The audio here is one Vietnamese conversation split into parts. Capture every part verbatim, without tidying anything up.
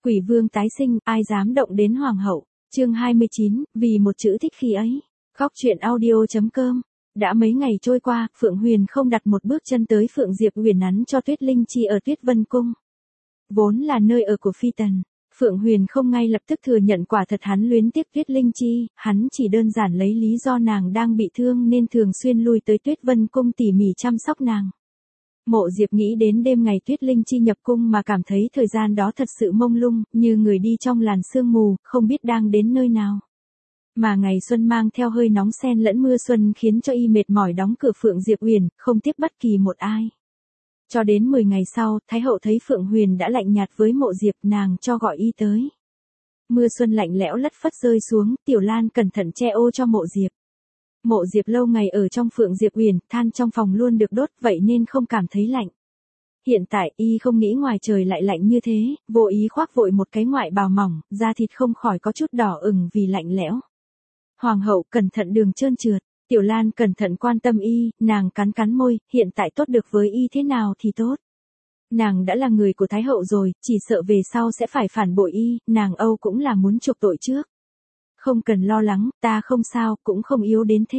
Quỷ vương tái sinh, ai dám động đến hoàng hậu. Chương hai mươi chín, vì một chữ thích khi ấy. Góc truyện audio chấm com. Đã mấy ngày trôi qua, Phượng Huyền không đặt một bước chân tới Phượng Diệp Huyền nắn cho Tuyết Linh Chi ở Tuyết Vân Cung. Vốn là nơi ở của phi tần, Phượng Huyền không ngay lập tức thừa nhận quả thật hắn luyến tiếc Tuyết Linh Chi, hắn chỉ đơn giản lấy lý do nàng đang bị thương nên thường xuyên lui tới Tuyết Vân Cung tỉ mỉ chăm sóc nàng. Mộ Diệp nghĩ đến đêm ngày Tuyết Linh Chi nhập cung mà cảm thấy thời gian đó thật sự mông lung, như người đi trong làn sương mù, không biết đang đến nơi nào. Mà ngày xuân mang theo hơi nóng xen lẫn mưa xuân khiến cho y mệt mỏi đóng cửa Phượng Diệp Huyền, không tiếp bất kỳ một ai. Cho đến mười ngày sau, Thái hậu thấy Phượng Huyền đã lạnh nhạt với Mộ Diệp, nàng cho gọi y tới. Mưa xuân lạnh lẽo lất phất rơi xuống, Tiểu Lan cẩn thận che ô cho Mộ Diệp. Mộ Diệp lâu ngày ở trong Phượng Diệp Huyền, than trong phòng luôn được đốt, vậy nên không cảm thấy lạnh. Hiện tại y không nghĩ ngoài trời lại lạnh như thế, vô ý khoác vội một cái ngoại bào mỏng, da thịt không khỏi có chút đỏ ửng vì lạnh lẽo. Hoàng hậu cẩn thận đường trơn trượt, Tiểu Lan cẩn thận quan tâm y, nàng cắn cắn môi, hiện tại tốt được với y thế nào thì tốt. Nàng đã là người của Thái hậu rồi, chỉ sợ về sau sẽ phải phản bội y, nàng Âu cũng là muốn chuộc tội trước. Không cần lo lắng, ta không sao, cũng không yếu đến thế.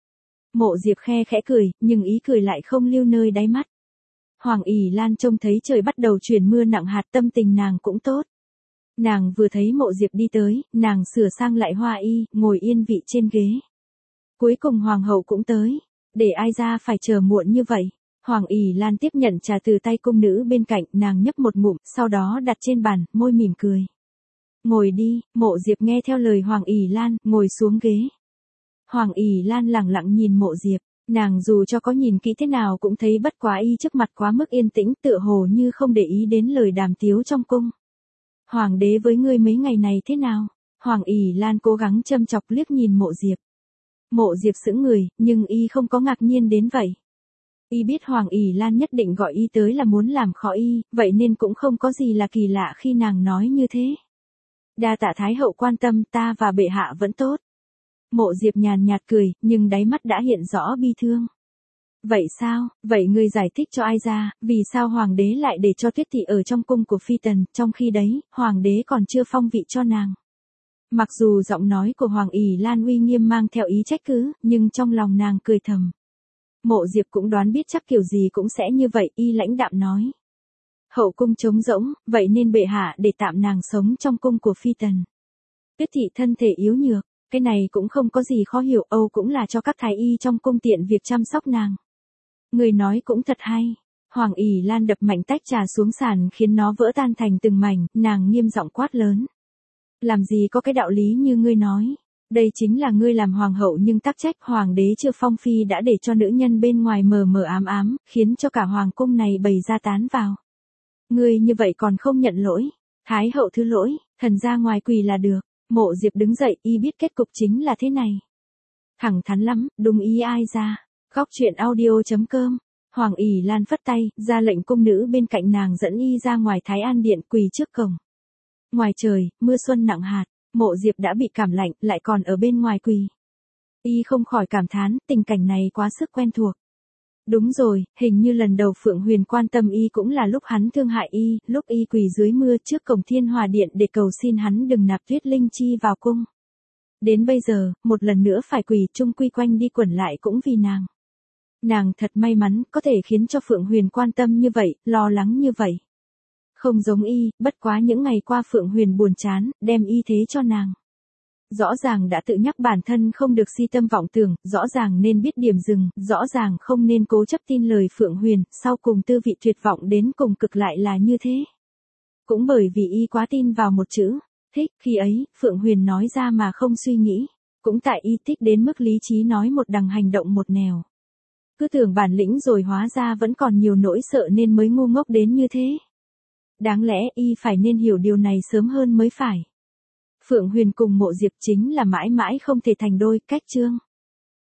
Mộ Diệp khe khẽ cười, nhưng ý cười lại không lưu nơi đáy mắt. Hoàng ỷ Lan trông thấy trời bắt đầu chuyển mưa nặng hạt, tâm tình nàng cũng tốt. Nàng vừa thấy Mộ Diệp đi tới, nàng sửa sang lại hoa y, ngồi yên vị trên ghế. Cuối cùng hoàng hậu cũng tới, để ai ra phải chờ muộn như vậy. Hoàng ỷ Lan tiếp nhận trà từ tay cung nữ bên cạnh, nàng nhấp một ngụm, sau đó đặt trên bàn, môi mỉm cười. Ngồi đi, Mộ Diệp nghe theo lời Hoàng ỷ Lan, ngồi xuống ghế. Hoàng ỷ Lan lẳng lặng nhìn Mộ Diệp, nàng dù cho có nhìn kỹ thế nào cũng thấy bất quá y trước mặt quá mức yên tĩnh, tựa hồ như không để ý đến lời đàm tiếu trong cung. Hoàng đế với ngươi mấy ngày này thế nào? Hoàng ỷ Lan cố gắng châm chọc liếc nhìn Mộ Diệp. Mộ Diệp sững người, nhưng y không có ngạc nhiên đến vậy. Y biết Hoàng ỷ Lan nhất định gọi y tới là muốn làm khó y, vậy nên cũng không có gì là kỳ lạ khi nàng nói như thế. Đa tạ Thái hậu quan tâm, ta và bệ hạ vẫn tốt. Mộ Diệp nhàn nhạt cười, nhưng đáy mắt đã hiện rõ bi thương. Vậy sao, vậy ngươi giải thích cho ai ra, vì sao hoàng đế lại để cho Tuyết thị ở trong cung của phi tần, trong khi đấy, hoàng đế còn chưa phong vị cho nàng. Mặc dù giọng nói của Hoàng ỷ Lan uy nghiêm mang theo ý trách cứ, nhưng trong lòng nàng cười thầm. Mộ Diệp cũng đoán biết chắc kiểu gì cũng sẽ như vậy, y lãnh đạm nói. Hậu cung trống rỗng, vậy nên bệ hạ để tạm nàng sống trong cung của phi tần. Tuyết thị thân thể yếu nhược, cái này cũng không có gì khó hiểu, Âu cũng là cho các thái y trong cung tiện việc chăm sóc nàng. Người nói cũng thật hay. Hoàng ỷ Lan đập mạnh tách trà xuống sàn khiến nó vỡ tan thành từng mảnh, nàng nghiêm giọng quát lớn. Làm gì có cái đạo lý như ngươi nói. Đây chính là ngươi làm hoàng hậu nhưng tác trách hoàng đế chưa phong phi đã để cho nữ nhân bên ngoài mờ mờ ám ám, khiến cho cả hoàng cung này bày ra tán vào. Ngươi như vậy còn không nhận lỗi. Thái hậu thứ lỗi, thần ra ngoài quỳ là được. Mộ Diệp đứng dậy, y biết kết cục chính là thế này. Thẳng thắn lắm, đúng ý ai ra. Góc truyện audio chấm com. Hoàng ỷ Lan phất tay, ra lệnh cung nữ bên cạnh nàng dẫn y ra ngoài Thái An điện quỳ trước cổng. Ngoài trời, mưa xuân nặng hạt, Mộ Diệp đã bị cảm lạnh, lại còn ở bên ngoài quỳ. Y không khỏi cảm thán, tình cảnh này quá sức quen thuộc. Đúng rồi, hình như lần đầu Phượng Huyền quan tâm y cũng là lúc hắn thương hại y, lúc y quỳ dưới mưa trước cổng Thiên Hòa điện để cầu xin hắn đừng nạp Tuyết Linh Chi vào cung. Đến bây giờ, một lần nữa phải quỳ chung quy quanh đi quẩn lại cũng vì nàng. Nàng thật may mắn, có thể khiến cho Phượng Huyền quan tâm như vậy, lo lắng như vậy. Không giống y, bất quá những ngày qua Phượng Huyền buồn chán, đem y thế cho nàng. Rõ ràng đã tự nhắc bản thân không được si tâm vọng tưởng, rõ ràng nên biết điểm dừng, rõ ràng không nên cố chấp tin lời Phượng Huyền, sau cùng tư vị tuyệt vọng đến cùng cực lại là như thế. Cũng bởi vì y quá tin vào một chữ, thích, khi ấy, Phượng Huyền nói ra mà không suy nghĩ, cũng tại y thích đến mức lý trí nói một đằng hành động một nẻo. Cứ tưởng bản lĩnh rồi hóa ra vẫn còn nhiều nỗi sợ nên mới ngu ngốc đến như thế. Đáng lẽ y phải nên hiểu điều này sớm hơn mới phải. Phượng Huyền cùng Mộ Diệp chính là mãi mãi không thể thành đôi, cách chương.